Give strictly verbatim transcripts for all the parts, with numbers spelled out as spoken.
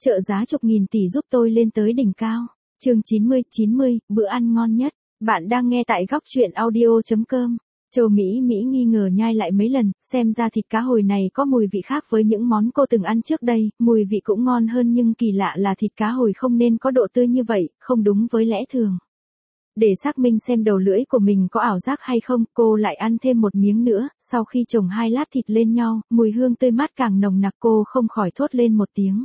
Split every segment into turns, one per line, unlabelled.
Trợ giá chục nghìn tỷ giúp tôi lên tới đỉnh cao. Chương chín mươi, chín mươi, bữa ăn ngon nhất. Bạn đang nghe tại góc truyện audio chấm com. Châu Mỹ Mỹ nghi ngờ nhai lại mấy lần, xem ra thịt cá hồi này có mùi vị khác với những món cô từng ăn trước đây, mùi vị cũng ngon hơn nhưng kỳ lạ là thịt cá hồi không nên có độ tươi như vậy, không đúng với lẽ thường. Để xác minh xem đầu lưỡi của mình có ảo giác hay không, cô lại ăn thêm một miếng nữa, sau khi chồng hai lát thịt lên nhau, mùi hương tươi mát càng nồng nặc cô không khỏi thốt lên một tiếng.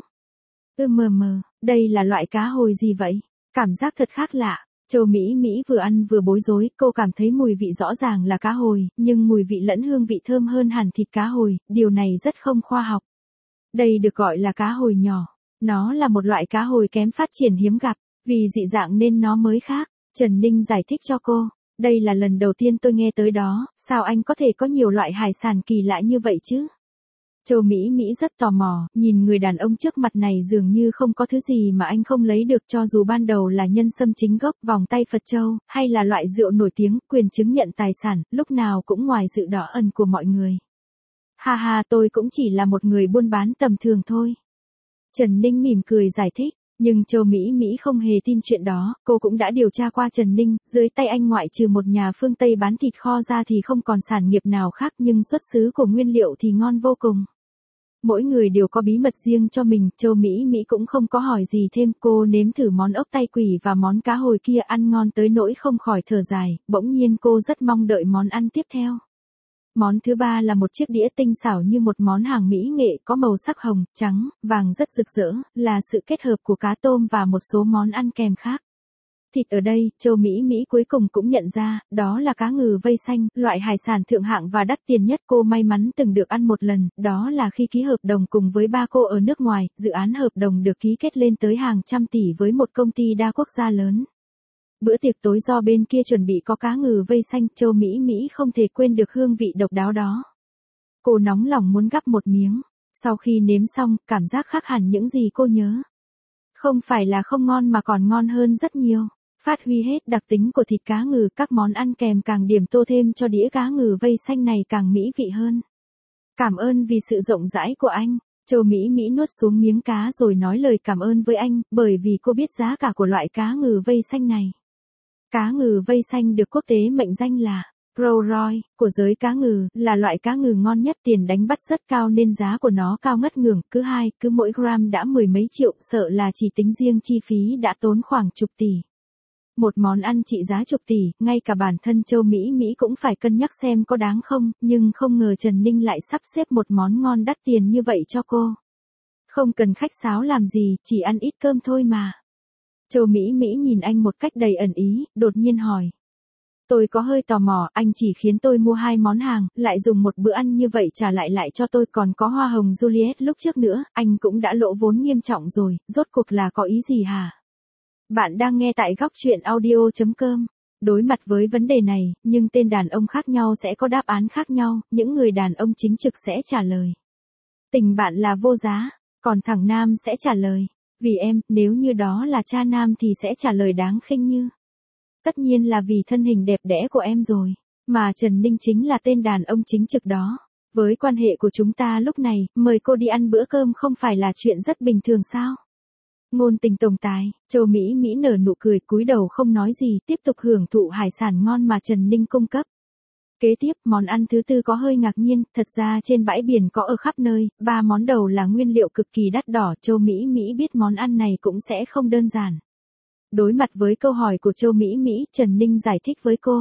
Ư mờ mờ, đây là loại cá hồi gì vậy? Cảm giác thật khác lạ. Châu Mỹ Mỹ vừa ăn vừa bối rối, cô cảm thấy mùi vị rõ ràng là cá hồi, nhưng mùi vị lẫn hương vị thơm hơn hẳn thịt cá hồi, điều này rất không khoa học. Đây được gọi là cá hồi nhỏ. Nó là một loại cá hồi kém phát triển hiếm gặp, vì dị dạng nên nó mới khác. Trần Ninh giải thích cho cô, đây là lần đầu tiên tôi nghe tới đó, sao anh có thể có nhiều loại hải sản kỳ lạ như vậy chứ? Châu Mỹ Mỹ rất tò mò, nhìn người đàn ông trước mặt này dường như không có thứ gì mà anh không lấy được cho dù ban đầu là nhân sâm chính gốc, vòng tay Phật Châu, hay là loại rượu nổi tiếng, quyền chứng nhận tài sản, lúc nào cũng ngoài sự đỏ ẩn của mọi người. Ha ha, tôi cũng chỉ là một người buôn bán tầm thường thôi. Trần Ninh mỉm cười giải thích. Nhưng Châu Mỹ Mỹ không hề tin chuyện đó, cô cũng đã điều tra qua Trần Ninh, dưới tay anh ngoại trừ một nhà phương Tây bán thịt kho ra thì không còn sản nghiệp nào khác nhưng xuất xứ của nguyên liệu thì ngon vô cùng. Mỗi người đều có bí mật riêng cho mình, Châu Mỹ Mỹ cũng không có hỏi gì thêm, cô nếm thử món ốc tay quỷ và món cá hồi kia ăn ngon tới nỗi không khỏi thở dài, bỗng nhiên cô rất mong đợi món ăn tiếp theo. Món thứ ba là một chiếc đĩa tinh xảo như một món hàng mỹ nghệ có màu sắc hồng, trắng, vàng rất rực rỡ, là sự kết hợp của cá tôm và một số món ăn kèm khác. Thịt ở đây, Châu Mỹ Mỹ cuối cùng cũng nhận ra, đó là cá ngừ vây xanh, loại hải sản thượng hạng và đắt tiền nhất cô may mắn từng được ăn một lần, đó là khi ký hợp đồng cùng với ba cô ở nước ngoài, dự án hợp đồng được ký kết lên tới hàng trăm tỷ với một công ty đa quốc gia lớn. Bữa tiệc tối do bên kia chuẩn bị có cá ngừ vây xanh, Châu Mỹ Mỹ không thể quên được hương vị độc đáo đó. Cô nóng lòng muốn gắp một miếng, sau khi nếm xong, cảm giác khác hẳn những gì cô nhớ. Không phải là không ngon mà còn ngon hơn rất nhiều. Phát huy hết đặc tính của thịt cá ngừ, các món ăn kèm càng điểm tô thêm cho đĩa cá ngừ vây xanh này càng mỹ vị hơn. Cảm ơn vì sự rộng rãi của anh. Châu Mỹ Mỹ nuốt xuống miếng cá rồi nói lời cảm ơn với anh, bởi vì cô biết giá cả của loại cá ngừ vây xanh này. Cá ngừ vây xanh được quốc tế mệnh danh là Rolls-Royce của giới cá ngừ, là loại cá ngừ ngon nhất, tiền đánh bắt rất cao nên giá của nó cao ngất ngưởng, cứ hai, cứ mỗi gram đã mười mấy triệu, sợ là chỉ tính riêng chi phí đã tốn khoảng chục tỷ. Một món ăn trị giá chục tỷ, ngay cả bản thân Châu Mỹ Mỹ cũng phải cân nhắc xem có đáng không, nhưng không ngờ Trần Ninh lại sắp xếp một món ngon đắt tiền như vậy cho cô. Không cần khách sáo làm gì, chỉ ăn ít cơm thôi mà. Châu Mỹ Mỹ nhìn anh một cách đầy ẩn ý, đột nhiên hỏi. Tôi có hơi tò mò, anh chỉ khiến tôi mua hai món hàng, lại dùng một bữa ăn như vậy trả lại lại cho tôi, còn có hoa hồng Juliet lúc trước nữa, anh cũng đã lỗ vốn nghiêm trọng rồi, rốt cuộc là có ý gì hả? Bạn đang nghe tại góc truyện audio chấm com. Đối mặt với vấn đề này, nhưng tên đàn ông khác nhau sẽ có đáp án khác nhau, những người đàn ông chính trực sẽ trả lời. Tình bạn là vô giá, còn thằng nam sẽ trả lời. Vì em, nếu như đó là cha nam thì sẽ trả lời đáng khinh như. Tất nhiên là vì thân hình đẹp đẽ của em rồi, mà Trần Ninh chính là tên đàn ông chính trực đó. Với quan hệ của chúng ta lúc này, mời cô đi ăn bữa cơm không phải là chuyện rất bình thường sao? Ngôn tình tổng tài, Châu Mỹ Mỹ nở nụ cười cúi đầu không nói gì, tiếp tục hưởng thụ hải sản ngon mà Trần Ninh cung cấp. Kế tiếp, món ăn thứ tư có hơi ngạc nhiên, thật ra trên bãi biển có ở khắp nơi, ba món đầu là nguyên liệu cực kỳ đắt đỏ, Châu Mỹ Mỹ biết món ăn này cũng sẽ không đơn giản. Đối mặt với câu hỏi của Châu Mỹ Mỹ, Trần Ninh giải thích với cô.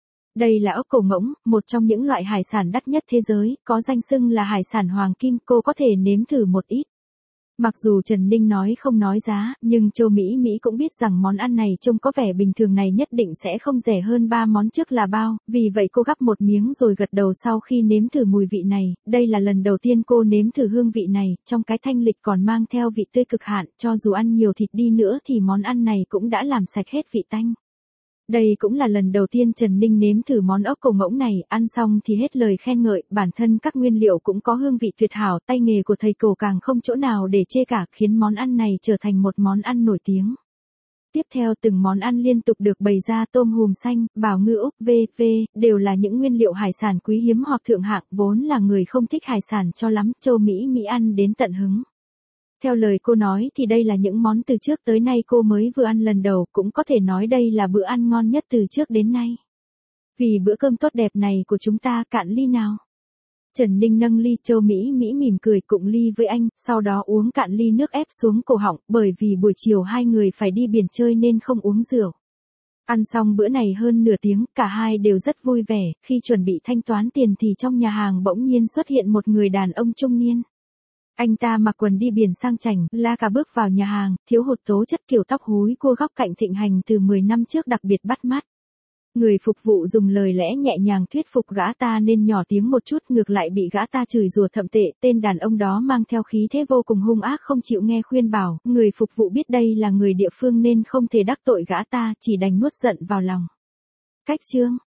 Đây là ốc cổ ngỗng, một trong những loại hải sản đắt nhất thế giới, có danh xưng là hải sản hoàng kim, cô có thể nếm thử một ít. Mặc dù Trần Ninh nói không nói giá, nhưng Châu Mỹ Mỹ cũng biết rằng món ăn này trông có vẻ bình thường này nhất định sẽ không rẻ hơn ba món trước là bao, vì vậy cô gắp một miếng rồi gật đầu sau khi nếm thử mùi vị này, đây là lần đầu tiên cô nếm thử hương vị này, trong cái thanh lịch còn mang theo vị tươi cực hạn, cho dù ăn nhiều thịt đi nữa thì món ăn này cũng đã làm sạch hết vị tanh. Đây cũng là lần đầu tiên Trần Ninh nếm thử món ốc cổ ngỗng này, ăn xong thì hết lời khen ngợi, bản thân các nguyên liệu cũng có hương vị tuyệt hảo, tay nghề của thầy cổ càng không chỗ nào để chê cả, khiến món ăn này trở thành một món ăn nổi tiếng. Tiếp theo từng món ăn liên tục được bày ra, tôm hùm xanh, bào ngư Úc, vân vân đều là những nguyên liệu hải sản quý hiếm hoặc thượng hạng, vốn là người không thích hải sản cho lắm, Châu Mỹ Mỹ ăn đến tận hứng. Theo lời cô nói thì đây là những món từ trước tới nay cô mới vừa ăn lần đầu, cũng có thể nói đây là bữa ăn ngon nhất từ trước đến nay. Vì bữa cơm tốt đẹp này của chúng ta, cạn ly nào. Trần Ninh nâng ly, Châu Mỹ Mỹ mỉm cười cụng ly với anh, sau đó uống cạn ly nước ép xuống cổ họng, bởi vì buổi chiều hai người phải đi biển chơi nên không uống rượu. Ăn xong bữa này hơn nửa tiếng, cả hai đều rất vui vẻ, khi chuẩn bị thanh toán tiền thì trong nhà hàng bỗng nhiên xuất hiện một người đàn ông trung niên. Anh ta mặc quần đi biển sang chảnh, la cà bước vào nhà hàng, thiếu hụt tố chất, kiểu tóc húi cua góc cạnh thịnh hành từ mười năm trước đặc biệt bắt mắt. Người phục vụ dùng lời lẽ nhẹ nhàng thuyết phục gã ta nên nhỏ tiếng một chút, ngược lại bị gã ta chửi rủa thậm tệ. Tên đàn ông đó mang theo khí thế vô cùng hung ác, không chịu nghe khuyên bảo. Người phục vụ biết đây là người địa phương nên không thể đắc tội gã ta, chỉ đành nuốt giận vào lòng. Cách chương